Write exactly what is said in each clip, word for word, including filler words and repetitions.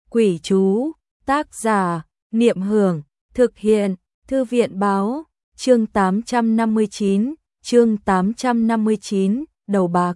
Quỷ chú, tác giả, Niệm Hưởng, thực hiện, Thư viện báo, chương tám trăm năm mươi chín, chương tám trăm năm mươi chín, đầu bạc.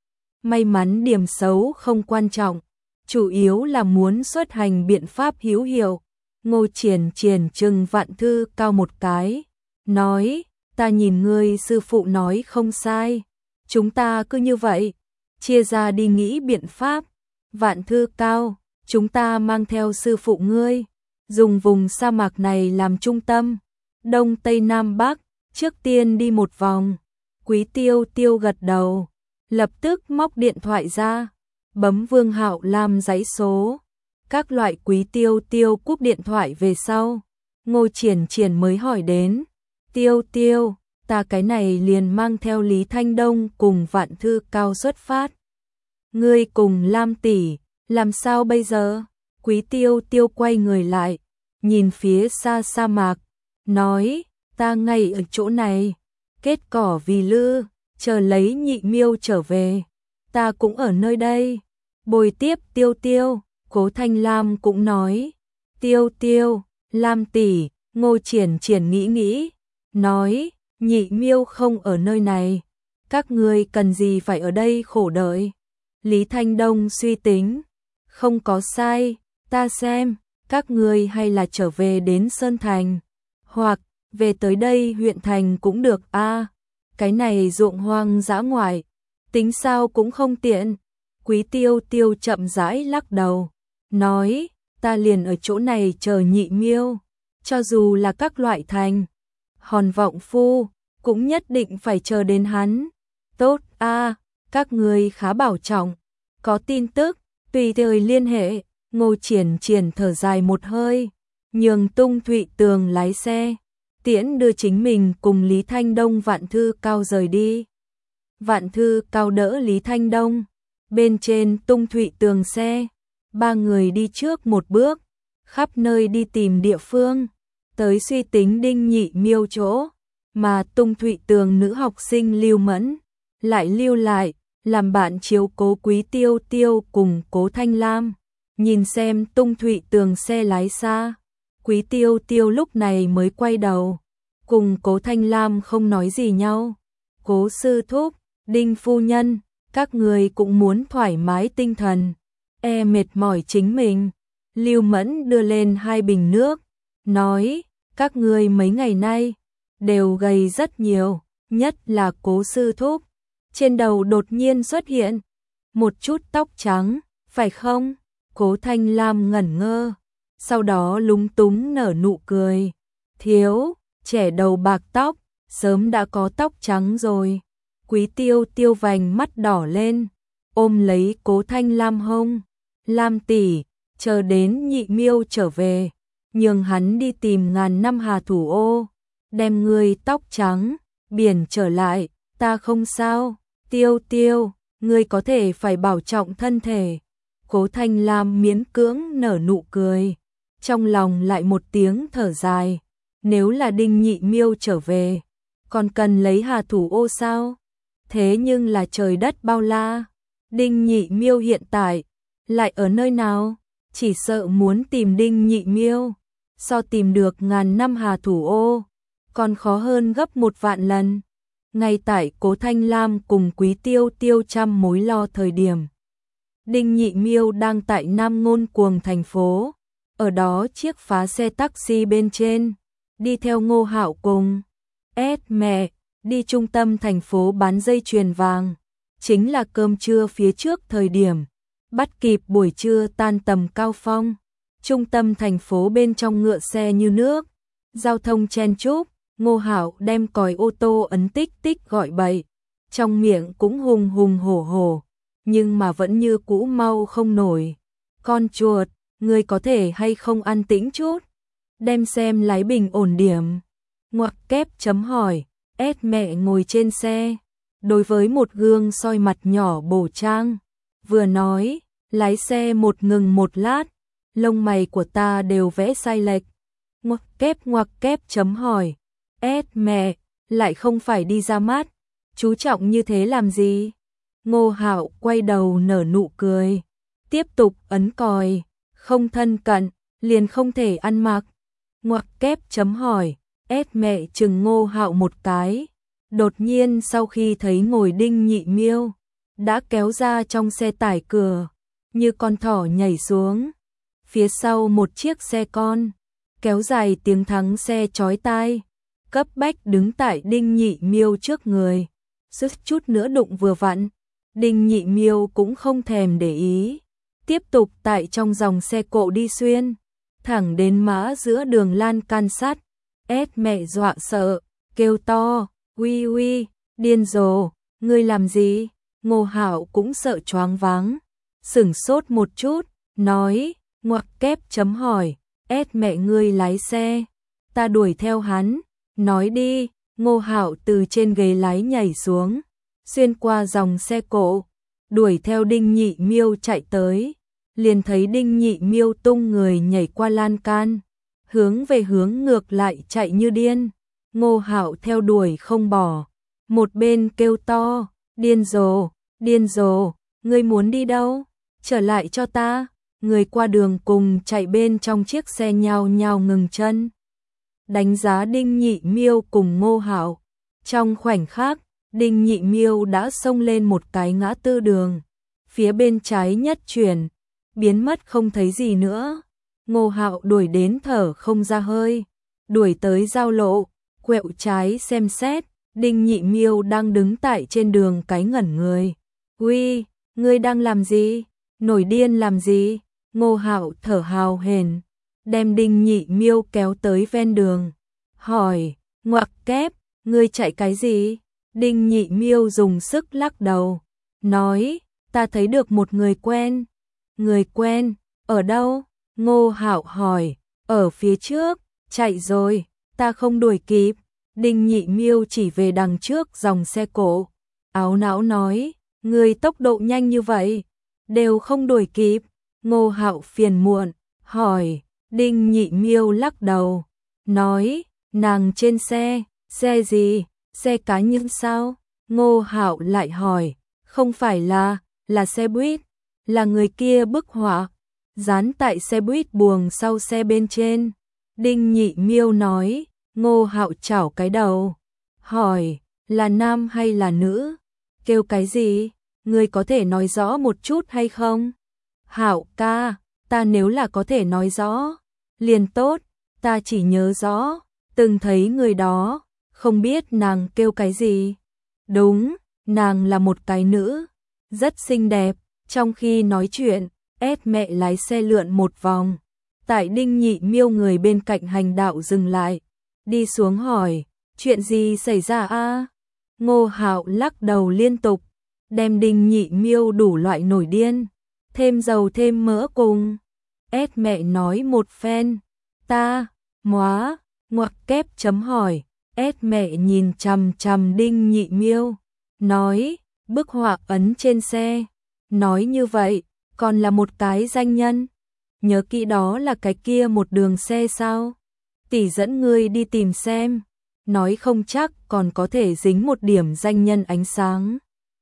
May mắn điểm xấu không quan trọng, chủ yếu là muốn xuất hành biện pháp hữu hiệu. Ngô Triển Triển trừng Vạn Thư Cao một cái, nói, ta nhìn ngươi sư phụ nói không sai, chúng ta cứ như vậy, chia ra đi nghĩ biện pháp. Vạn Thư Cao, chúng ta mang theo sư phụ ngươi, dùng vùng sa mạc này làm trung tâm, Đông Tây Nam Bắc, trước tiên đi một vòng. Quý Tiêu Tiêu gật đầu, lập tức móc điện thoại ra, bấm Vương Hạo Lam dãy số. Các loại Quý Tiêu Tiêu cúp điện thoại về sau, Ngô Triển Triển mới hỏi đến, Tiêu Tiêu, ta cái này liền mang theo Lý Thanh Đông cùng Vạn Thư Cao xuất phát. Ngươi cùng Lam tỷ, làm sao bây giờ? Quý Tiêu Tiêu quay người lại, nhìn phía xa sa mạc, nói, ta ngay ở chỗ này, kết cỏ vì lư, chờ lấy Nhị Miêu trở về, ta cũng ở nơi đây. Bồi tiếp Tiêu Tiêu, Cố Thanh Lam cũng nói, Tiêu Tiêu, Lam tỷ. Ngô Triển Triển nghĩ nghĩ, nói, Nhị Miêu không ở nơi này, các ngươi cần gì phải ở đây khổ đợi. Lý Thanh Đông suy tính, không có sai, ta xem, các ngươi hay là trở về đến Sơn Thành, hoặc về tới đây huyện thành cũng được a. À, cái này ruộng hoang dã ngoại, tính sao cũng không tiện. Quý Tiêu Tiêu chậm rãi lắc đầu, nói, ta liền ở chỗ này chờ Nhị Miêu, cho dù là các loại thành, Hòn Vọng Phu, cũng nhất định phải chờ đến hắn. Tốt a, à, các ngươi khá bảo trọng, có tin tức, tùy thời liên hệ. Ngô Triển Triển thở dài một hơi, nhường Tung Thụy Tường lái xe, tiễn đưa chính mình cùng Lý Thanh Đông Vạn Thư Cao rời đi. Vạn Thư Cao đỡ Lý Thanh Đông, bên trên Tung Thụy Tường xe, ba người đi trước một bước, khắp nơi đi tìm địa phương, tới suy tính Đinh Nhị Miêu chỗ, mà Tung Thụy Tường nữ học sinh Lưu Mẫn lại lưu lại, làm bạn chiếu cố Quý Tiêu Tiêu cùng Cố Thanh Lam. Nhìn xem Tung Thụy Tường xe lái xa, Quý Tiêu Tiêu lúc này mới quay đầu, cùng Cố Thanh Lam không nói gì nhau. Cố sư thúc, Đinh phu nhân, các người cũng muốn thoải mái tinh thần, e mệt mỏi chính mình. Lưu Mẫn đưa lên hai bình nước, nói, các người mấy ngày nay đều gầy rất nhiều, nhất là Cố sư thúc, trên đầu đột nhiên xuất hiện một chút tóc trắng, phải không? Cố Thanh Lam ngẩn ngơ, sau đó lúng túng nở nụ cười, thiếu, trẻ đầu bạc tóc, sớm đã có tóc trắng rồi. Quý Tiêu Tiêu vành mắt đỏ lên, ôm lấy Cố Thanh Lam hông, Lam tỷ, chờ đến Nhị Miêu trở về, nhường hắn đi tìm ngàn năm hà thủ ô, đem ngươi tóc trắng, biển trở lại, ta không sao. Tiêu Tiêu, ngươi có thể phải bảo trọng thân thể. Cố Thanh Lam miễn cưỡng nở nụ cười, trong lòng lại một tiếng thở dài, nếu là Đinh Nhị Miêu trở về, còn cần lấy hà thủ ô sao? Thế nhưng là trời đất bao la, Đinh Nhị Miêu hiện tại lại ở nơi nào? Chỉ sợ muốn tìm Đinh Nhị Miêu, so tìm được ngàn năm hà thủ ô, còn khó hơn gấp một vạn lần. Ngay tại Cố Thanh Lam cùng Quý Tiêu Tiêu trăm mối lo thời điểm, Đinh Nhị Miêu đang tại Nam Ngôn Cuồng thành phố, ở đó chiếc phá xe taxi bên trên, đi theo Ngô Hạo cùng ét mẹ, đi trung tâm thành phố bán dây chuyền vàng, chính là cơm trưa phía trước thời điểm, bắt kịp buổi trưa tan tầm cao phong, trung tâm thành phố bên trong ngựa xe như nước, giao thông chen chúc. Ngô Hạo đem còi ô tô ấn tích tích gọi bậy, trong miệng cũng hùng hùng hổ hổ, nhưng mà vẫn như cũ mau không nổi. Con chuột, ngươi có thể hay không an tĩnh chút, đem xem lái bình ổn điểm. Ngoặc kép chấm hỏi, ét mẹ ngồi trên xe, đối với một gương soi mặt nhỏ bổ trang, vừa nói, lái xe một ngừng một lát, lông mày của ta đều vẽ sai lệch. Ngoặc kép ngoặc kép chấm hỏi, ét mẹ, lại không phải đi ra mắt, chú trọng như thế làm gì? Ngô Hạo quay đầu nở nụ cười, tiếp tục ấn còi, không thân cận, liền không thể ăn mặc. Ngoặc kép chấm hỏi, ét mẹ chừng Ngô Hạo một cái. Đột nhiên sau khi thấy ngồi Đinh Nhị Miêu, đã kéo ra trong xe tải cửa, như con thỏ nhảy xuống. Phía sau một chiếc xe con, kéo dài tiếng thắng xe chói tai, cấp bách đứng tại Đinh Nhị Miêu trước người, suýt chút nữa đụng vừa vặn. Đinh Nhị Miêu cũng không thèm để ý, tiếp tục tại trong dòng xe cộ đi xuyên, thẳng đến mã giữa đường lan can sắt. Ét mẹ dọa sợ, kêu to, uy uy, điên rồ, ngươi làm gì? Ngô Hạo cũng sợ choáng váng, sửng sốt một chút, nói, ngoặc kép chấm hỏi, ét mẹ ngươi lái xe, ta đuổi theo hắn, nói đi. Ngô Hạo từ trên ghế lái nhảy xuống, xuyên qua dòng xe cộ, đuổi theo Đinh Nhị Miêu chạy tới, liền thấy Đinh Nhị Miêu tung người nhảy qua lan can, hướng về hướng ngược lại chạy như điên. Ngô Hạo theo đuổi không bỏ, một bên kêu to, điên rồ, điên rồ, ngươi muốn đi đâu? Trở lại cho ta. Người qua đường cùng chạy bên trong chiếc xe nhao nhao ngừng chân, đánh giá Đinh Nhị Miêu cùng Ngô Hạo. Trong khoảnh khắc, Đinh Nhị Miêu đã xông lên một cái ngã tư đường, phía bên trái nhất chuyển, biến mất không thấy gì nữa. Ngô Hạo đuổi đến thở không ra hơi, đuổi tới giao lộ, quẹo trái xem xét, Đinh Nhị Miêu đang đứng tại trên đường cái ngẩn người. Uy, ngươi đang làm gì? Nổi điên làm gì? Ngô Hạo thở hào hển, đem Đinh Nhị Miêu kéo tới ven đường, hỏi, ngoặc kép, ngươi chạy cái gì? Đinh Nhị Miêu dùng sức lắc đầu, nói, ta thấy được một người quen. Người quen, ở đâu? Ngô Hạo hỏi, ở phía trước, chạy rồi, ta không đuổi kịp. Đinh Nhị Miêu chỉ về đằng trước dòng xe cộ, áo não nói, ngươi tốc độ nhanh như vậy, đều không đuổi kịp. Ngô Hạo phiền muộn, hỏi, Đinh Nhị Miêu lắc đầu, nói, nàng trên xe, xe gì, xe cá nhân sao? Ngô Hạo lại hỏi, không phải là, là xe buýt, là người kia bức họa, dán tại xe buýt buồng sau xe bên trên. Đinh Nhị Miêu nói. Ngô Hạo chảo cái đầu, hỏi, là nam hay là nữ? Kêu cái gì? Ngươi có thể nói rõ một chút hay không? Hạo ca, ta nếu là có thể nói rõ, liền tốt, ta chỉ nhớ rõ, từng thấy người đó, không biết nàng kêu cái gì. Đúng, nàng là một cái nữ, rất xinh đẹp. Trong khi nói chuyện, ét mẹ lái xe lượn một vòng, tại Đinh Nhị Miêu người bên cạnh hành đạo dừng lại, đi xuống hỏi, chuyện gì xảy ra a? Ngô Hạo lắc đầu liên tục, đem Đinh Nhị Miêu đủ loại nổi điên, thêm dầu thêm mỡ cùng. Ét mẹ nói một phen, ta, móa, ngoặc kép chấm hỏi, ét mẹ nhìn chằm chằm Đinh Nhị Miêu, nói, bức họa ấn trên xe, nói như vậy, còn là một cái danh nhân, nhớ kỹ đó là cái kia một đường xe sao? Tỷ dẫn ngươi đi tìm xem, nói không chắc còn có thể dính một điểm danh nhân ánh sáng.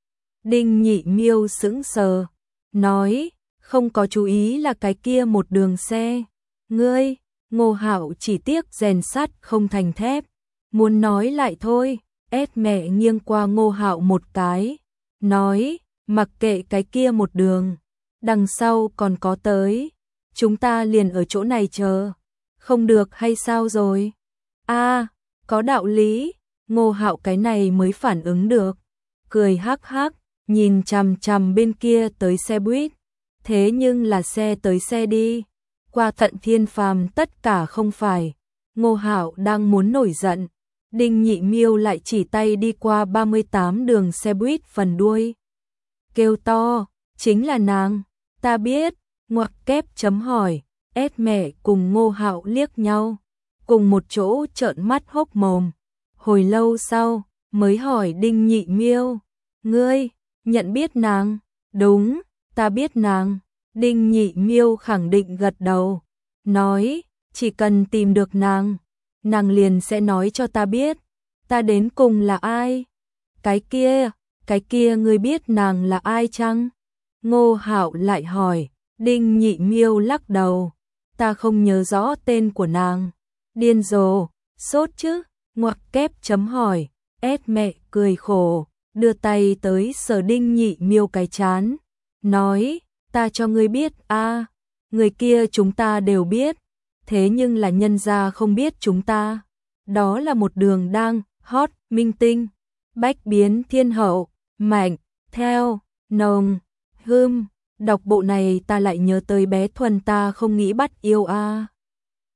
Đinh Nhị Miêu sững sờ, nói, không có chú ý là cái kia một đường xe. Ngươi, Ngô Hạo chỉ tiếc rèn sắt không thành thép, muốn nói lại thôi. Ét mẹ nghiêng qua Ngô Hạo một cái, nói, mặc kệ cái kia một đường, đằng sau còn có tới, chúng ta liền ở chỗ này chờ. Không được hay sao rồi? A, à, có đạo lý. Ngô Hạo cái này mới phản ứng được, cười hắc hắc, nhìn chằm chằm bên kia tới xe buýt. Thế nhưng là xe tới xe đi, qua tận thiên phàm tất cả không phải. Ngô Hạo đang muốn nổi giận, Đinh Nhị Miêu lại chỉ tay đi qua ba mươi tám đường xe buýt phần đuôi, kêu to, chính là nàng, ta biết. Ngoặc kép chấm hỏi, ét mẹ cùng Ngô Hạo liếc nhau, cùng một chỗ trợn mắt hốc mồm. Hồi lâu sau, mới hỏi Đinh Nhị Miêu, ngươi, nhận biết nàng? Đúng, ta biết nàng. Đinh Nhị Miêu khẳng định gật đầu, nói, chỉ cần tìm được nàng, nàng liền sẽ nói cho ta biết, ta đến cùng là ai. Cái kia, cái kia ngươi biết nàng là ai chăng? Ngô Hạo lại hỏi, Đinh Nhị Miêu lắc đầu, ta không nhớ rõ tên của nàng. Điên rồ, sốt chứ, ngoặc kép chấm hỏi, ét mẹ cười khổ, đưa tay tới sờ Đinh Nhị Miêu cái chán, nói, ta cho ngươi biết a, người kia chúng ta đều biết, thế nhưng là nhân gia không biết chúng ta. Đó là một đường đang hot, minh tinh, bách biến thiên hậu, mạnh, theo, nồng, hươm. Đọc bộ này ta lại nhớ tới bé Thuần ta không nghĩ bắt yêu a.